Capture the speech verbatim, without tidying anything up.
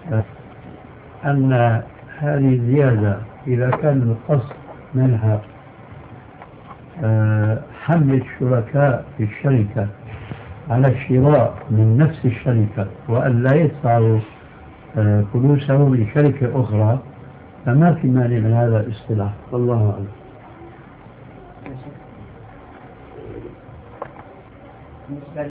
أن هذه الزيادة إذا كان القصد منها حمل الشركاء في الشركة على الشراء من نفس الشركة وأن لا يدفعوا فلوسهم لشركة أخرى، فما في مانع من هذا الاصطلاح، والله أعلم.